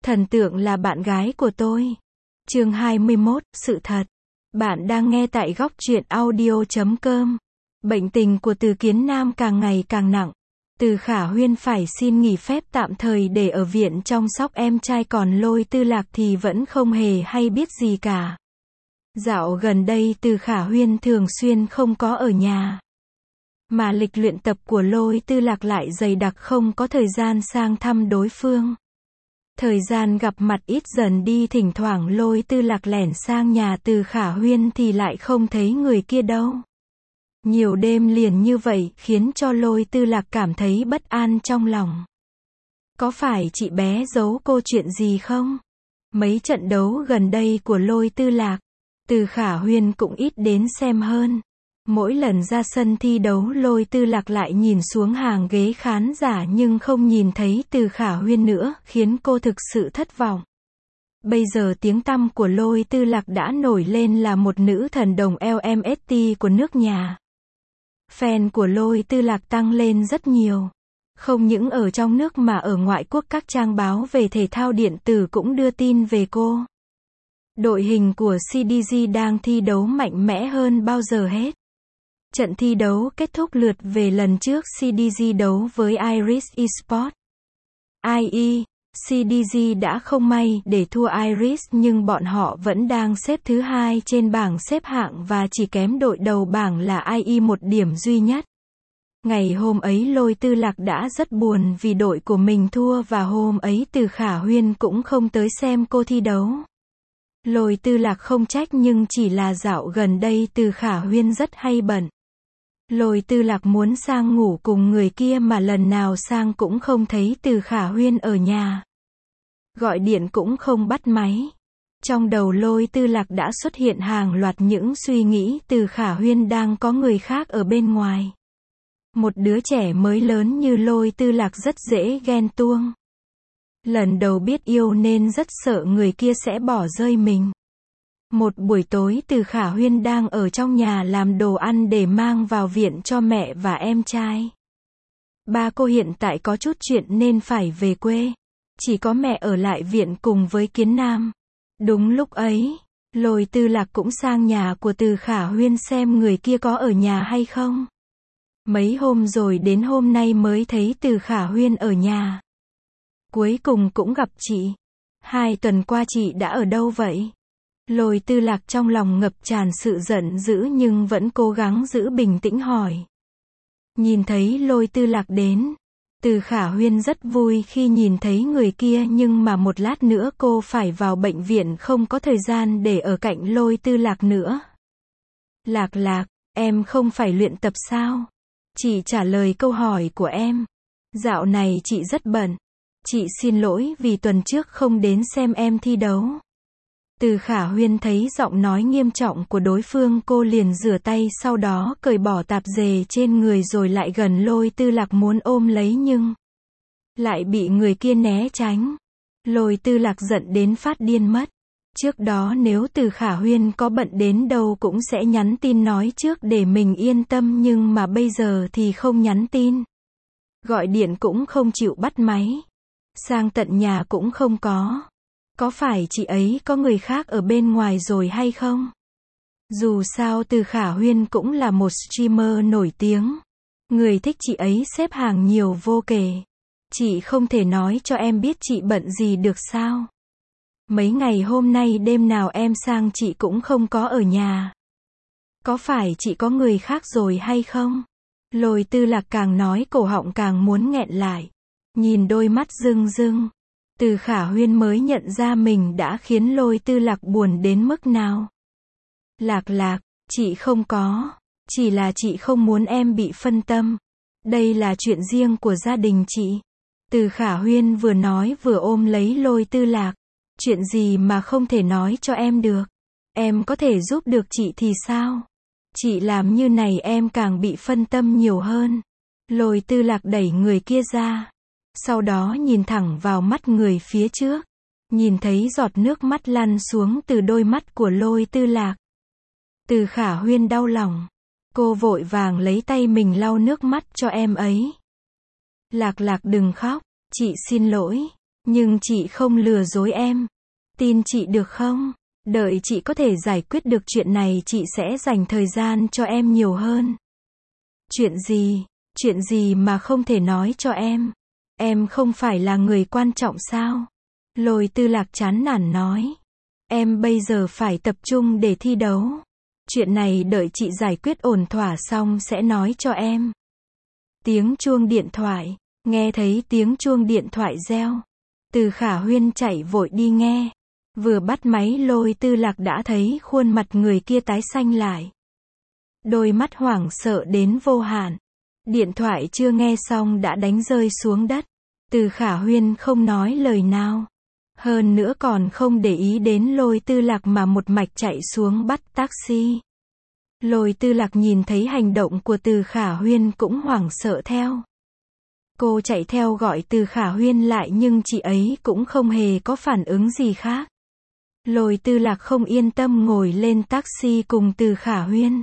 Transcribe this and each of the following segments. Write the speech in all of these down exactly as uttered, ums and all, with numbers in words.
Thần tượng là bạn gái của tôi. Chương hai mươi mốt, sự thật. Bạn đang nghe tại góc truyện audio chấm com. Bệnh tình của Từ Kiến Nam càng ngày càng nặng. Từ Khả Huyên phải xin nghỉ phép tạm thời để ở viện chăm sóc em trai, còn Lôi Tư Lạc thì vẫn không hề hay biết gì cả. Dạo gần đây Từ Khả Huyên thường xuyên không có ở nhà. Mà lịch luyện tập của Lôi Tư Lạc lại dày đặc, không có thời gian sang thăm đối phương. Thời gian gặp mặt ít dần đi, thỉnh thoảng Lôi Tư Lạc lẻn sang nhà Từ Khả Huyên thì lại không thấy người kia đâu. Nhiều đêm liền như vậy khiến cho Lôi Tư Lạc cảm thấy bất an trong lòng. Có phải chị bé giấu cô chuyện gì không? Mấy trận đấu gần đây của Lôi Tư Lạc, Từ Khả Huyên cũng ít đến xem hơn. Mỗi lần ra sân thi đấu Lôi Tư Lạc lại nhìn xuống hàng ghế khán giả nhưng không nhìn thấy Từ Khả Huyên nữa, khiến cô thực sự thất vọng. Bây giờ tiếng tăm của Lôi Tư Lạc đã nổi lên là một nữ thần đồng L M S T của nước nhà. Fan của Lôi Tư Lạc tăng lên rất nhiều. Không những ở trong nước mà ở ngoại quốc các trang báo về thể thao điện tử cũng đưa tin về cô. Đội hình của C D G đang thi đấu mạnh mẽ hơn bao giờ hết. Trận thi đấu kết thúc lượt về lần trước C D G đấu với Iris Esports. i e, C D G đã không may để thua Iris, nhưng bọn họ vẫn đang xếp thứ hai trên bảng xếp hạng và chỉ kém đội đầu bảng là i e một điểm duy nhất. Ngày hôm ấy Lôi Tư Lạc đã rất buồn vì đội của mình thua, và hôm ấy Từ Khả Huyên cũng không tới xem cô thi đấu. Lôi Tư Lạc không trách, nhưng chỉ là dạo gần đây Từ Khả Huyên rất hay bận. Lôi Tư Lạc muốn sang ngủ cùng người kia mà lần nào sang cũng không thấy Từ Khả Huyên ở nhà. Gọi điện cũng không bắt máy. Trong đầu Lôi Tư Lạc đã xuất hiện hàng loạt những suy nghĩ Từ Khả Huyên đang có người khác ở bên ngoài. Một đứa trẻ mới lớn như Lôi Tư Lạc rất dễ ghen tuông. Lần đầu biết yêu nên rất sợ người kia sẽ bỏ rơi mình. Một buổi tối Từ Khả Huyên đang ở trong nhà làm đồ ăn để mang vào viện cho mẹ và em trai. Ba cô hiện tại có chút chuyện nên phải về quê. Chỉ có mẹ ở lại viện cùng với Kiến Nam. Đúng lúc ấy, Lôi Tư Lạc cũng sang nhà của Từ Khả Huyên xem người kia có ở nhà hay không. Mấy hôm rồi đến hôm nay mới thấy Từ Khả Huyên ở nhà. Cuối cùng cũng gặp chị. Hai tuần qua chị đã ở đâu vậy? Lôi Tư Lạc trong lòng ngập tràn sự giận dữ nhưng vẫn cố gắng giữ bình tĩnh hỏi. Nhìn thấy Lôi Tư Lạc đến, Từ Khả Huyên rất vui khi nhìn thấy người kia, nhưng mà một lát nữa cô phải vào bệnh viện, không có thời gian để ở cạnh Lôi Tư Lạc nữa. Lạc Lạc, em không phải luyện tập sao? Chị trả lời câu hỏi của em. Dạo này chị rất bận. Chị xin lỗi vì tuần trước không đến xem em thi đấu. Từ Khả Huyên thấy giọng nói nghiêm trọng của đối phương, cô liền rửa tay, sau đó cởi bỏ tạp dề trên người rồi lại gần Lôi Tư Lạc muốn ôm lấy nhưng lại bị người kia né tránh. Lôi Tư Lạc giận đến phát điên mất. Trước đó nếu Từ Khả Huyên có bận đến đâu cũng sẽ nhắn tin nói trước để mình yên tâm, nhưng mà bây giờ thì không nhắn tin. Gọi điện cũng không chịu bắt máy. Sang tận nhà cũng không có. Có phải chị ấy có người khác ở bên ngoài rồi hay không? Dù sao Từ Khả Huyên cũng là một streamer nổi tiếng. Người thích chị ấy xếp hàng nhiều vô kể. Chị không thể nói cho em biết chị bận gì được sao? Mấy ngày hôm nay đêm nào em sang chị cũng không có ở nhà. Có phải chị có người khác rồi hay không? Lôi Tư Lạc càng nói cổ họng càng muốn nghẹn lại. Nhìn đôi mắt rưng rưng, Từ Khả Huyên mới nhận ra mình đã khiến Lôi Tư Lạc buồn đến mức nào. Lạc Lạc, chị không có. Chỉ là chị không muốn em bị phân tâm. Đây là chuyện riêng của gia đình chị. Từ Khả Huyên vừa nói vừa ôm lấy Lôi Tư Lạc. Chuyện gì mà không thể nói cho em được? Em có thể giúp được chị thì sao? Chị làm như này em càng bị phân tâm nhiều hơn. Lôi Tư Lạc đẩy người kia ra. Sau đó nhìn thẳng vào mắt người phía trước. Nhìn thấy giọt nước mắt lăn xuống từ đôi mắt của Lôi Tư Lạc. Từ Khả Huyên đau lòng. Cô vội vàng lấy tay mình lau nước mắt cho em ấy. Lạc Lạc đừng khóc. Chị xin lỗi. Nhưng chị không lừa dối em. Tin chị được không? Đợi chị có thể giải quyết được chuyện này chị sẽ dành thời gian cho em nhiều hơn. Chuyện gì? Chuyện gì mà không thể nói cho em? Em không phải là người quan trọng sao? Lôi Tư Lạc chán nản nói. Em bây giờ phải tập trung để thi đấu. Chuyện này đợi chị giải quyết ổn thỏa xong sẽ nói cho em. Tiếng chuông điện thoại. Nghe thấy tiếng chuông điện thoại reo. Từ Khả Huyên chạy vội đi nghe. Vừa bắt máy Lôi Tư Lạc đã thấy khuôn mặt người kia tái xanh lại. Đôi mắt hoảng sợ đến vô hạn. Điện thoại chưa nghe xong đã đánh rơi xuống đất. Từ Khả Huyên không nói lời nào. Hơn nữa còn không để ý đến Lôi Tư Lạc mà một mạch chạy xuống bắt taxi. Lôi Tư Lạc nhìn thấy hành động của Từ Khả Huyên cũng hoảng sợ theo. Cô chạy theo gọi Từ Khả Huyên lại nhưng chị ấy cũng không hề có phản ứng gì khác. Lôi Tư Lạc không yên tâm ngồi lên taxi cùng Từ Khả Huyên.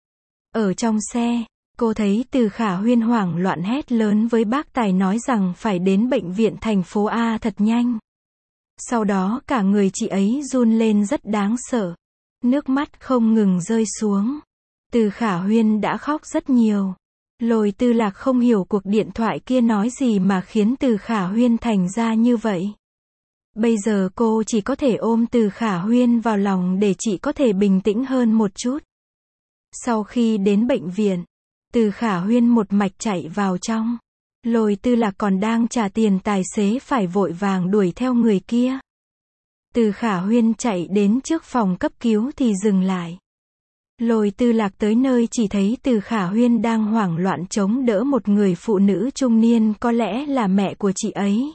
Ở trong xe, cô thấy Từ Khả Huyên hoảng loạn hét lớn với bác tài nói rằng phải đến bệnh viện thành phố A thật nhanh. Sau đó cả người chị ấy run lên rất đáng sợ. Nước mắt không ngừng rơi xuống. Từ Khả Huyên đã khóc rất nhiều. Lôi Tư Lạc không hiểu cuộc điện thoại kia nói gì mà khiến Từ Khả Huyên thành ra như vậy. Bây giờ cô chỉ có thể ôm Từ Khả Huyên vào lòng để chị có thể bình tĩnh hơn một chút. Sau khi đến bệnh viện, Từ Khả Huyên một mạch chạy vào trong. Lôi Tư Lạc còn đang trả tiền tài xế phải vội vàng đuổi theo người kia. Từ Khả Huyên chạy đến trước phòng cấp cứu thì dừng lại. Lôi Tư Lạc tới nơi chỉ thấy Từ Khả Huyên đang hoảng loạn chống đỡ một người phụ nữ trung niên có lẽ là mẹ của chị ấy.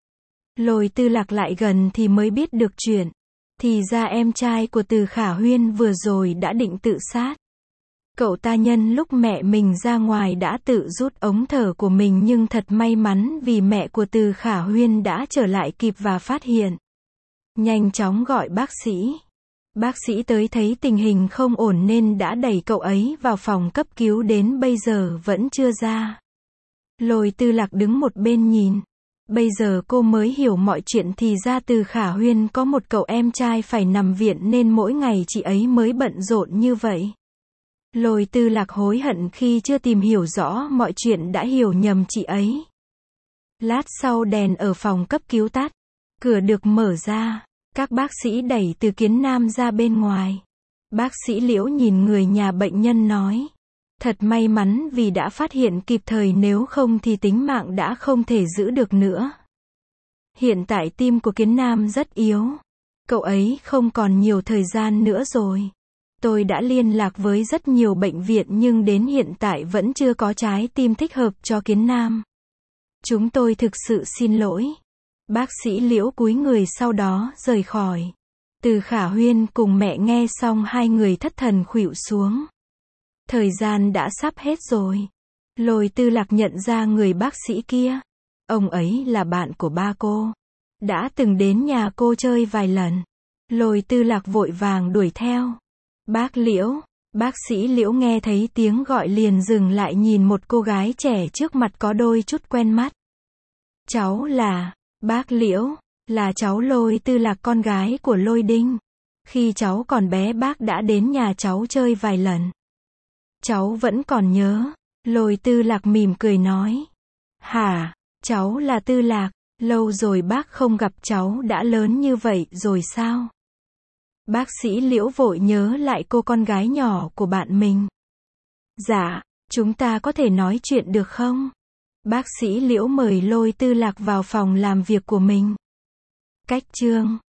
Lôi Tư Lạc lại gần thì mới biết được chuyện. Thì ra em trai của Từ Khả Huyên vừa rồi đã định tự sát. Cậu ta nhân lúc mẹ mình ra ngoài đã tự rút ống thở của mình nhưng thật may mắn vì mẹ của Từ Khả Huyên đã trở lại kịp và phát hiện. Nhanh chóng gọi bác sĩ. Bác sĩ tới thấy tình hình không ổn nên đã đẩy cậu ấy vào phòng cấp cứu đến bây giờ vẫn chưa ra. Lôi Tư Lạc đứng một bên nhìn. Bây giờ cô mới hiểu mọi chuyện thì ra Từ Khả Huyên có một cậu em trai phải nằm viện nên mỗi ngày chị ấy mới bận rộn như vậy. Lôi Tư Lạc hối hận khi chưa tìm hiểu rõ mọi chuyện đã hiểu nhầm chị ấy. Lát sau đèn ở phòng cấp cứu tắt. Cửa được mở ra. Các bác sĩ đẩy Từ Kiến Nam ra bên ngoài. Bác sĩ Liễu nhìn người nhà bệnh nhân nói. Thật may mắn vì đã phát hiện kịp thời nếu không thì tính mạng đã không thể giữ được nữa. Hiện tại tim của Kiến Nam rất yếu. Cậu ấy không còn nhiều thời gian nữa rồi. Tôi đã liên lạc với rất nhiều bệnh viện nhưng đến hiện tại vẫn chưa có trái tim thích hợp cho Kiến Nam. Chúng tôi thực sự xin lỗi. Bác sĩ Liễu cúi người sau đó rời khỏi. Từ Khả Huyên cùng mẹ nghe xong hai người thất thần khuỵu xuống. Thời gian đã sắp hết rồi. Lôi Tư Lạc nhận ra người bác sĩ kia. Ông ấy là bạn của ba cô. Đã từng đến nhà cô chơi vài lần. Lôi Tư Lạc vội vàng đuổi theo. Bác Liễu. Bác sĩ Liễu nghe thấy tiếng gọi liền dừng lại nhìn một cô gái trẻ trước mặt có đôi chút quen mắt. Cháu là... Bác Liễu. Là cháu Lôi Tư Lạc con gái của Lôi Đinh. Khi cháu còn bé bác đã đến nhà cháu chơi vài lần. Cháu vẫn còn nhớ. Lôi Tư Lạc mỉm cười nói. Hả? Cháu là Tư Lạc. Lâu rồi bác không gặp cháu đã lớn như vậy rồi sao? Bác sĩ Liễu vội nhớ lại cô con gái nhỏ của bạn mình. Dạ, chúng ta có thể nói chuyện được không? Bác sĩ Liễu mời Lôi Tư Lạc vào phòng làm việc của mình. Cách chương